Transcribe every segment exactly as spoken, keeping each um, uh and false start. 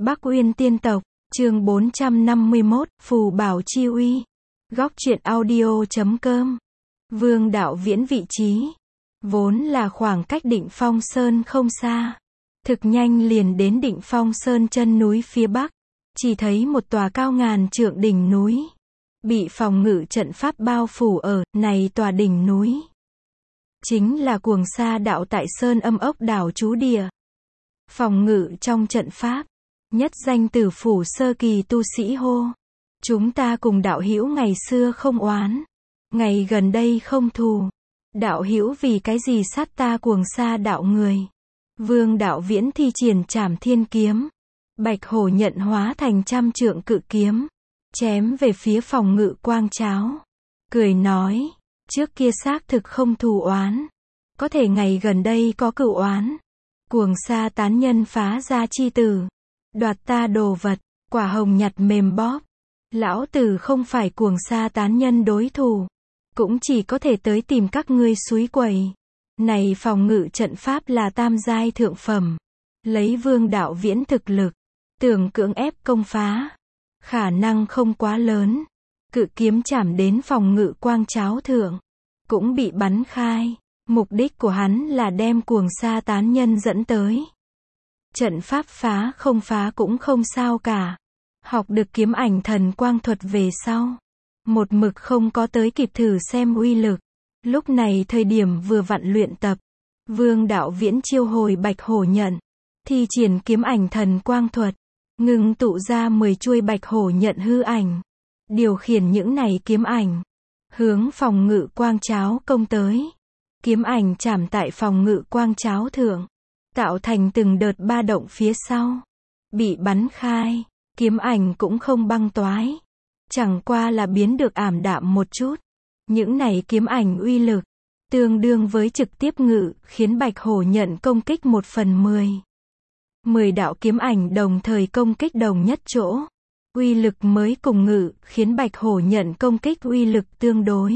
Bắc Uyên Tiên Tộc, chương bốn trăm năm mươi mốt, Phù Bảo Chi Uy. Góc truyện audio chấm com. Vương Đạo Viễn vị trí vốn là khoảng cách Định Phong Sơn không xa. Thực nhanh liền đến Định Phong Sơn chân núi phía bắc, chỉ thấy một tòa cao ngàn trượng đỉnh núi, bị phòng ngự trận pháp bao phủ ở, này tòa đỉnh núi chính là Cuồng Sa Đạo tại Sơn Âm Ốc đảo trú địa. Phòng ngự trong trận pháp, nhất danh tử phủ sơ kỳ tu sĩ hô: chúng ta cùng đạo hữu ngày xưa không oán, ngày gần đây không thù. Đạo hữu vì cái gì sát ta Cuồng Sa Đạo người? Vương Đạo Viễn thi triển Trảm Thiên Kiếm, bạch hổ nhận hóa thành trăm trượng cự kiếm, chém về phía phòng ngự quang cháo, cười nói: trước kia xác thực không thù oán, có thể ngày gần đây có cựu oán. Cuồng Sa tán nhân phá ra chi tử, đoạt ta đồ vật, quả hồng nhặt mềm bóp. Lão tử không phải Cuồng Sa tán nhân đối thủ, cũng chỉ có thể tới tìm các ngươi suối quẩy. Này phòng ngự trận pháp là tam giai thượng phẩm, lấy Vương Đạo Viễn thực lực, tưởng cưỡng ép công phá, khả năng không quá lớn. Cự kiếm chạm đến phòng ngự quang cháo thượng, cũng bị bắn khai. Mục đích của hắn là đem Cuồng Sa tán nhân dẫn tới. Trận pháp phá không phá cũng không sao cả. Học được kiếm ảnh thần quang thuật về sau, một mực không có tới kịp thử xem uy lực. Lúc này thời điểm vừa vặn luyện tập, Vương Đạo Viễn chiêu hồi bạch hổ nhận, thi triển kiếm ảnh thần quang thuật, ngừng tụ ra mười chuôi bạch hổ nhận hư ảnh, điều khiển những này kiếm ảnh, hướng phòng ngự quang cháo công tới. Kiếm ảnh chạm tại phòng ngự quang cháo thượng, tạo thành từng đợt ba động phía sau, bị bắn khai. Kiếm ảnh cũng không băng toái, chẳng qua là biến được ảm đạm một chút. Những này kiếm ảnh uy lực, tương đương với trực tiếp ngự, khiến bạch hổ nhận công kích một phần mười. Mười đạo kiếm ảnh đồng thời công kích đồng nhất chỗ. Uy lực mới cùng ngự, khiến bạch hổ nhận công kích uy lực tương đối.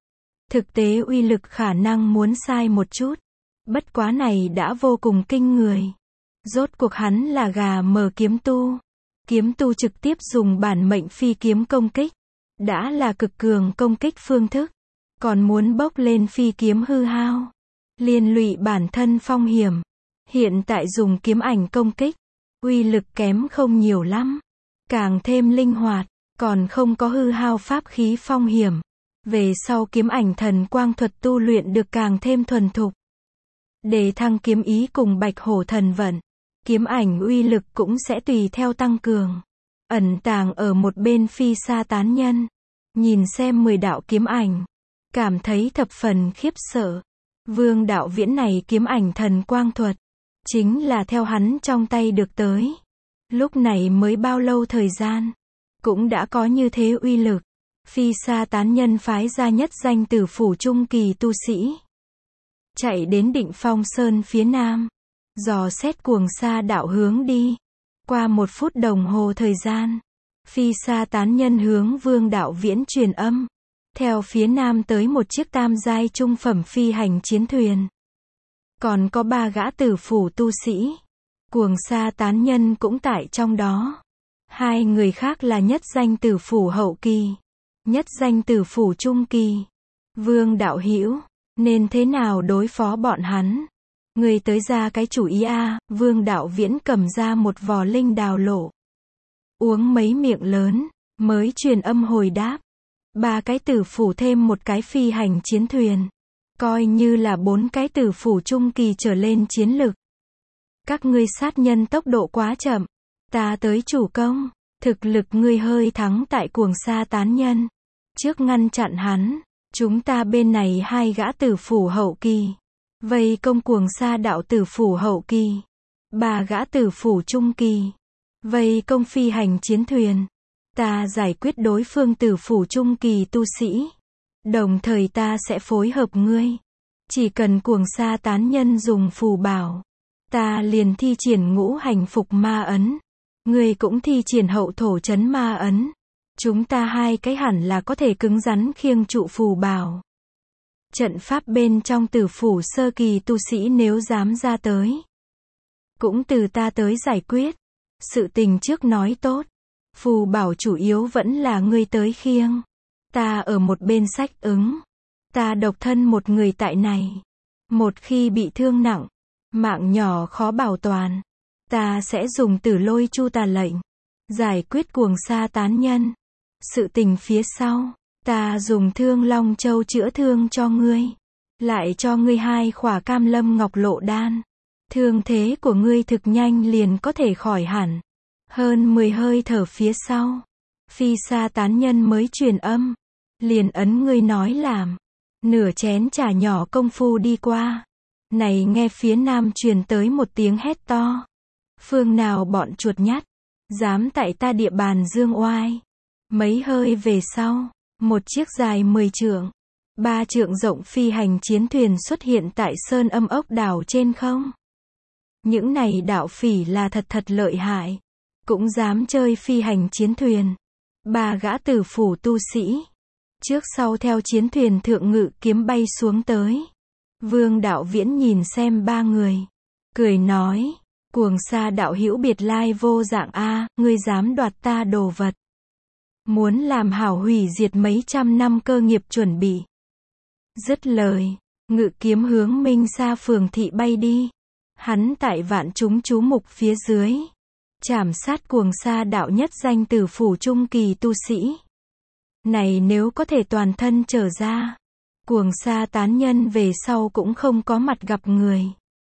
Thực tế uy lực khả năng muốn sai một chút. Bất quá này đã vô cùng kinh người. Rốt cuộc hắn là gà mờ kiếm tu. Kiếm tu trực tiếp dùng bản mệnh phi kiếm công kích, đã là cực cường công kích phương thức, còn muốn bốc lên phi kiếm hư hao, liên lụy bản thân phong hiểm. Hiện tại dùng kiếm ảnh công kích, uy lực kém không nhiều lắm, càng thêm linh hoạt, còn không có hư hao pháp khí phong hiểm. Về sau kiếm ảnh thần quang thuật tu luyện được càng thêm thuần thục, để thăng kiếm ý cùng bạch hổ thần vận, kiếm ảnh uy lực cũng sẽ tùy theo tăng cường. Ẩn tàng ở một bên Phi Sa tán nhân, nhìn xem mười đạo kiếm ảnh, cảm thấy thập phần khiếp sợ. Vương Đạo Viễn này kiếm ảnh thần quang thuật, chính là theo hắn trong tay được tới. Lúc này mới bao lâu thời gian, cũng đã có như thế uy lực. Phi Sa tán nhân phái ra nhất danh tử phủ trung kỳ tu sĩ, chạy đến Định Phong Sơn phía nam, dò xét Cuồng Sa Đạo hướng đi. Qua một phút đồng hồ thời gian, Phi Sa tán nhân hướng Vương Đạo Viễn truyền âm, theo phía nam tới một chiếc tam giai trung phẩm phi hành chiến thuyền, còn có ba gã tử phủ tu sĩ. Cuồng Sa tán nhân cũng tại trong đó. Hai người khác là nhất danh tử phủ hậu kỳ, nhất danh tử phủ trung kỳ. Vương đạo hữu, nên thế nào đối phó bọn hắn? Người tới ra cái chủ ý a. À. Vương Đạo Viễn cầm ra một vò linh đào lộ, uống mấy miệng lớn, mới truyền âm hồi đáp. Ba cái tử phủ thêm một cái phi hành chiến thuyền, coi như là bốn cái tử phủ trung kỳ trở lên chiến lực. Các ngươi sát nhân tốc độ quá chậm, ta tới chủ công. Thực lực ngươi hơi thắng tại Cuồng Sa tán nhân, trước ngăn chặn hắn, chúng ta bên này hai gã tử phủ hậu kỳ, vây công Cuồng Sa Đạo tử phủ hậu kỳ, ba gã tử phủ trung kỳ, vây công phi hành chiến thuyền. Ta giải quyết đối phương tử phủ trung kỳ tu sĩ, đồng thời ta sẽ phối hợp ngươi. Chỉ cần Cuồng Sa tán nhân dùng phù bảo, ta liền thi triển ngũ hành phục ma ấn, ngươi cũng thi triển hậu thổ chấn ma ấn. Chúng ta hai cái hẳn là có thể cứng rắn khiêng trụ phù bảo. Trận pháp bên trong tử phủ sơ kỳ tu sĩ nếu dám ra tới, cũng từ ta tới giải quyết. Sự tình trước nói tốt. Phù bảo chủ yếu vẫn là ngươi tới khiêng. Ta ở một bên sách ứng. Ta độc thân một người tại này. Một khi bị thương nặng, mạng nhỏ khó bảo toàn. Ta sẽ dùng tử lôi chu tà lệnh. Giải quyết cuồng sa tán nhân. Sự tình phía sau, ta dùng thương long châu chữa thương cho ngươi. Lại cho ngươi hai khỏa cam lâm ngọc lộ đan. Thương thế của ngươi thực nhanh liền có thể khỏi hẳn. Hơn mười hơi thở phía sau, phi sa tán nhân mới truyền âm. Liền ấn ngươi nói làm. Nửa chén trà nhỏ công phu đi qua. Này nghe phía nam truyền tới một tiếng hét to. Phương nào bọn chuột nhắt, dám tại ta địa bàn dương oai. Mấy hơi về sau, một chiếc dài mười trượng, ba trượng rộng phi hành chiến thuyền xuất hiện tại sơn âm ốc đảo trên không. Những này đạo phỉ là thật thật lợi hại, cũng dám chơi phi hành chiến thuyền. Ba gã tử phủ tu sĩ, trước sau theo chiến thuyền thượng ngự kiếm bay xuống tới. Vương Đạo Viễn nhìn xem ba người, cười nói, cuồng sa đạo hữu biệt lai vô dạng a, ngươi dám đoạt ta đồ vật. Muốn làm hảo hủy diệt mấy trăm năm cơ nghiệp chuẩn bị. Dứt lời, ngự kiếm hướng Minh Sa phường thị bay đi. Hắn tại vạn chúng chú mục phía dưới, chảm sát cuồng sa đạo nhất danh tử phủ trung kỳ tu sĩ. Này nếu có thể toàn thân trở ra, cuồng sa tán nhân về sau cũng không có mặt gặp người.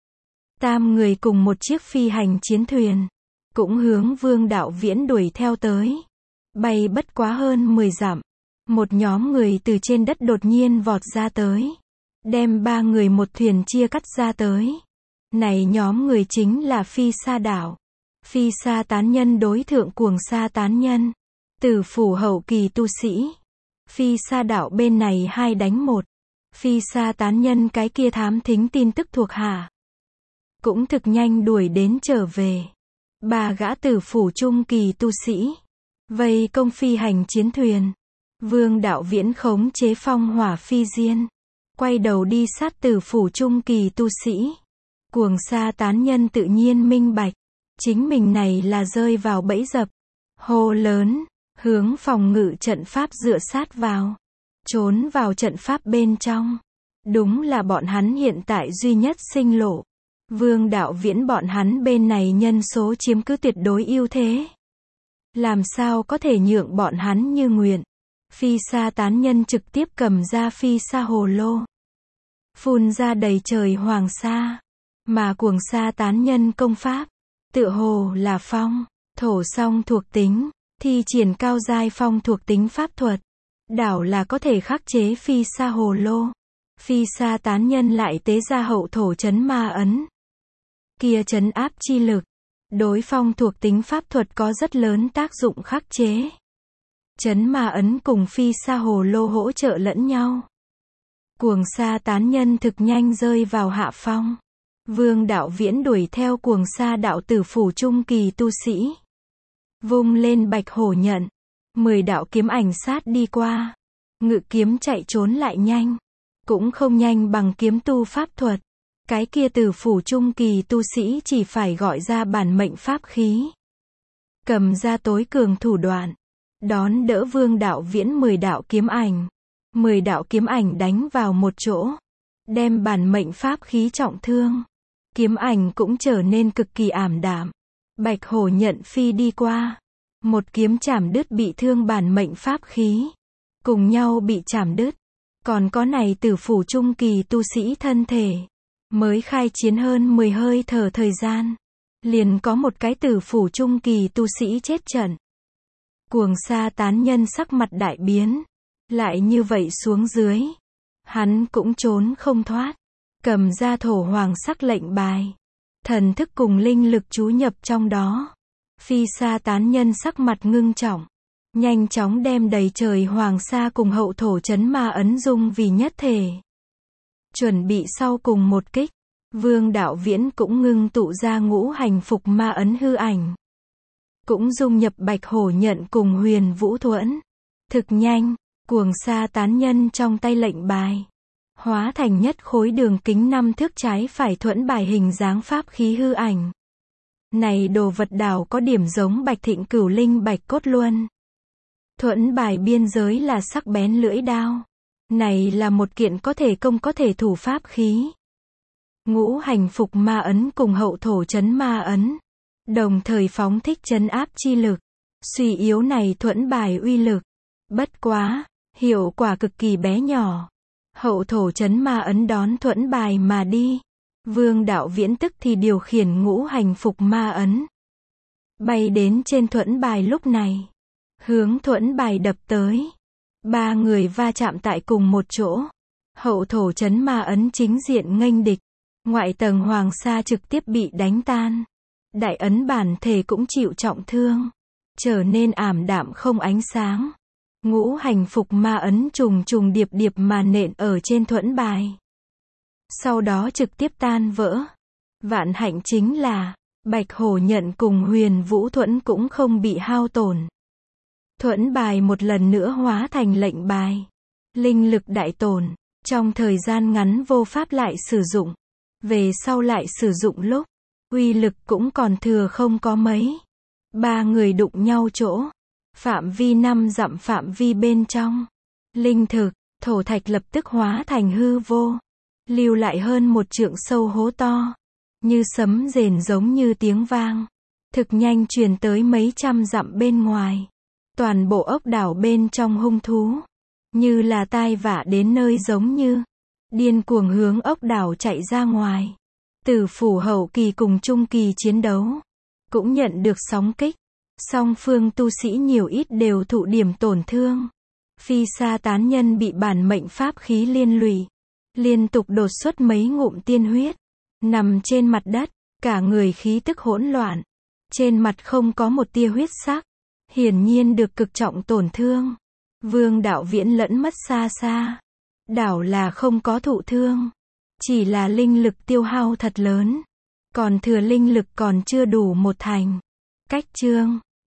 Tam người cùng một chiếc phi hành chiến thuyền, cũng hướng Vương Đạo Viễn đuổi theo tới. Bay bất quá hơn mười dặm, một nhóm người từ trên đất đột nhiên vọt ra tới, đem ba người một thuyền chia cắt ra tới. Này nhóm người chính là phi sa đạo. Phi sa tán nhân đối thượng cuồng sa tán nhân, tử phủ hậu kỳ tu sĩ. Phi sa đạo bên này hai đánh một. Phi sa tán nhân cái kia thám thính tin tức thuộc hạ, cũng thực nhanh đuổi đến trở về. Ba gã tử phủ trung kỳ tu sĩ vây công phi hành chiến thuyền. Vương Đạo Viễn khống chế phong hỏa phi diên, quay đầu đi sát tử phủ trung kỳ tu sĩ. Cuồng sa tán nhân tự nhiên minh bạch, chính mình này là rơi vào bẫy dập. Hô lớn, hướng phòng ngự trận pháp dựa sát vào, trốn vào trận pháp bên trong. Đúng là bọn hắn hiện tại duy nhất sinh lộ. Vương Đạo Viễn bọn hắn bên này nhân số chiếm cứ tuyệt đối ưu thế. Làm sao có thể nhượng bọn hắn như nguyện. Phi sa tán nhân trực tiếp cầm ra phi sa hồ lô, phun ra đầy trời hoàng sa. Mà cuồng sa tán nhân công pháp, tựa hồ là phong, thổ song thuộc tính, thi triển cao giai phong thuộc tính pháp thuật. Đảo là có thể khắc chế phi sa hồ lô. Phi sa tán nhân lại tế ra hậu thổ chấn ma ấn. Kia chấn áp chi lực, đối phong thuộc tính pháp thuật có rất lớn tác dụng khắc chế. Chấn ma ấn cùng phi sa hồ lô hỗ trợ lẫn nhau. Cuồng sa tán nhân thực nhanh rơi vào hạ phong. Vương Đạo Viễn đuổi theo cuồng sa đạo tử phủ trung kỳ tu sĩ, vung lên bạch hổ nhận, mười đạo kiếm ảnh sát đi qua. Ngự kiếm chạy trốn lại nhanh, cũng không nhanh bằng kiếm tu pháp thuật. Cái kia tử phủ trung kỳ tu sĩ chỉ phải gọi ra bản mệnh pháp khí, cầm ra tối cường thủ đoạn, đón đỡ Vương Đạo Viễn mười đạo kiếm ảnh. Mười đạo kiếm ảnh đánh vào một chỗ, đem bản mệnh pháp khí trọng thương. Kiếm ảnh cũng trở nên cực kỳ ảm đạm. Bạch hổ nhận phi đi qua, một kiếm chảm đứt bị thương bản mệnh pháp khí, cùng nhau bị chảm đứt. Còn có này tử phủ trung kỳ tu sĩ thân thể, mới khai chiến hơn mười hơi thở thời gian, liền có một cái tử phủ trung kỳ tu sĩ chết trận. Cuồng sa tán nhân sắc mặt đại biến, lại như vậy xuống dưới, hắn cũng trốn không thoát. Cầm ra thổ hoàng sắc lệnh bài, thần thức cùng linh lực chú nhập trong đó. Phi sa tán nhân sắc mặt ngưng trọng, nhanh chóng đem đầy trời hoàng sa cùng hậu thổ chấn ma ấn dung vì nhất thể, chuẩn bị sau cùng một kích. Vương Đạo Viễn cũng ngưng tụ ra ngũ hành phục ma ấn hư ảnh, cũng dung nhập bạch hổ nhận cùng huyền vũ thuẫn. Thực nhanh, cuồng sa tán nhân trong tay lệnh bài hóa thành nhất khối đường kính năm thước trái phải thuẫn bài hình dáng pháp khí hư ảnh. Này đồ vật đảo có điểm giống Bạch Thịnh Cửu Linh Bạch Cốt Luân. Thuẫn bài biên giới là sắc bén lưỡi đao. Này là một kiện có thể công có thể thủ pháp khí. Ngũ hành phục ma ấn cùng hậu thổ chấn ma ấn. Đồng thời phóng thích chấn áp chi lực. Suy yếu này thuẫn bài uy lực. Bất quá, hiệu quả cực kỳ bé nhỏ. Hậu thổ chấn ma ấn đón thuẫn bài mà đi. Vương Đạo Viễn tức thì điều khiển ngũ hành phục ma ấn. Bay đến trên thuẫn bài lúc này. Hướng thuẫn bài đập tới. Ba người va chạm tại cùng một chỗ. Hậu thổ chấn ma ấn chính diện nghênh địch. Ngoại tầng hoàng sa trực tiếp bị đánh tan. Đại ấn bản thể cũng chịu trọng thương. Trở nên ảm đạm không ánh sáng. Ngũ hành phục ma ấn trùng trùng điệp điệp mà nện ở trên thuẫn bài. Sau đó trực tiếp tan vỡ. Vạn hạnh chính là, Bạch Hổ nhận cùng Huyền Vũ thuẫn cũng không bị hao tổn. Thuẫn bài một lần nữa hóa thành lệnh bài. Linh lực đại tổn, trong thời gian ngắn vô pháp lại sử dụng. Về sau lại sử dụng lúc, uy lực cũng còn thừa không có mấy. Ba người đụng nhau chỗ. Phạm vi năm dặm phạm vi bên trong. Linh thực, thổ thạch lập tức hóa thành hư vô. Lưu lại hơn một trượng sâu hố to. Như sấm rền giống như tiếng vang. Thực nhanh truyền tới mấy trăm dặm bên ngoài. Toàn bộ ốc đảo bên trong hung thú. Như là tai vạ đến nơi giống như. Điên cuồng hướng ốc đảo chạy ra ngoài. Tử phủ hậu kỳ cùng trung kỳ chiến đấu. Cũng nhận được sóng kích. Song phương tu sĩ nhiều ít đều thụ điểm tổn thương. Phi sa tán nhân bị bản mệnh pháp khí liên lụy. Liên tục đột xuất mấy ngụm tiên huyết. Nằm trên mặt đất, cả người khí tức hỗn loạn. Trên mặt không có một tia huyết sắc. Hiển nhiên được cực trọng tổn thương. Vương Đạo Viễn lẫn mất xa xa. Đảo là không có thụ thương. Chỉ là linh lực tiêu hao thật lớn. Còn thừa linh lực còn chưa đủ một thành. Cách chương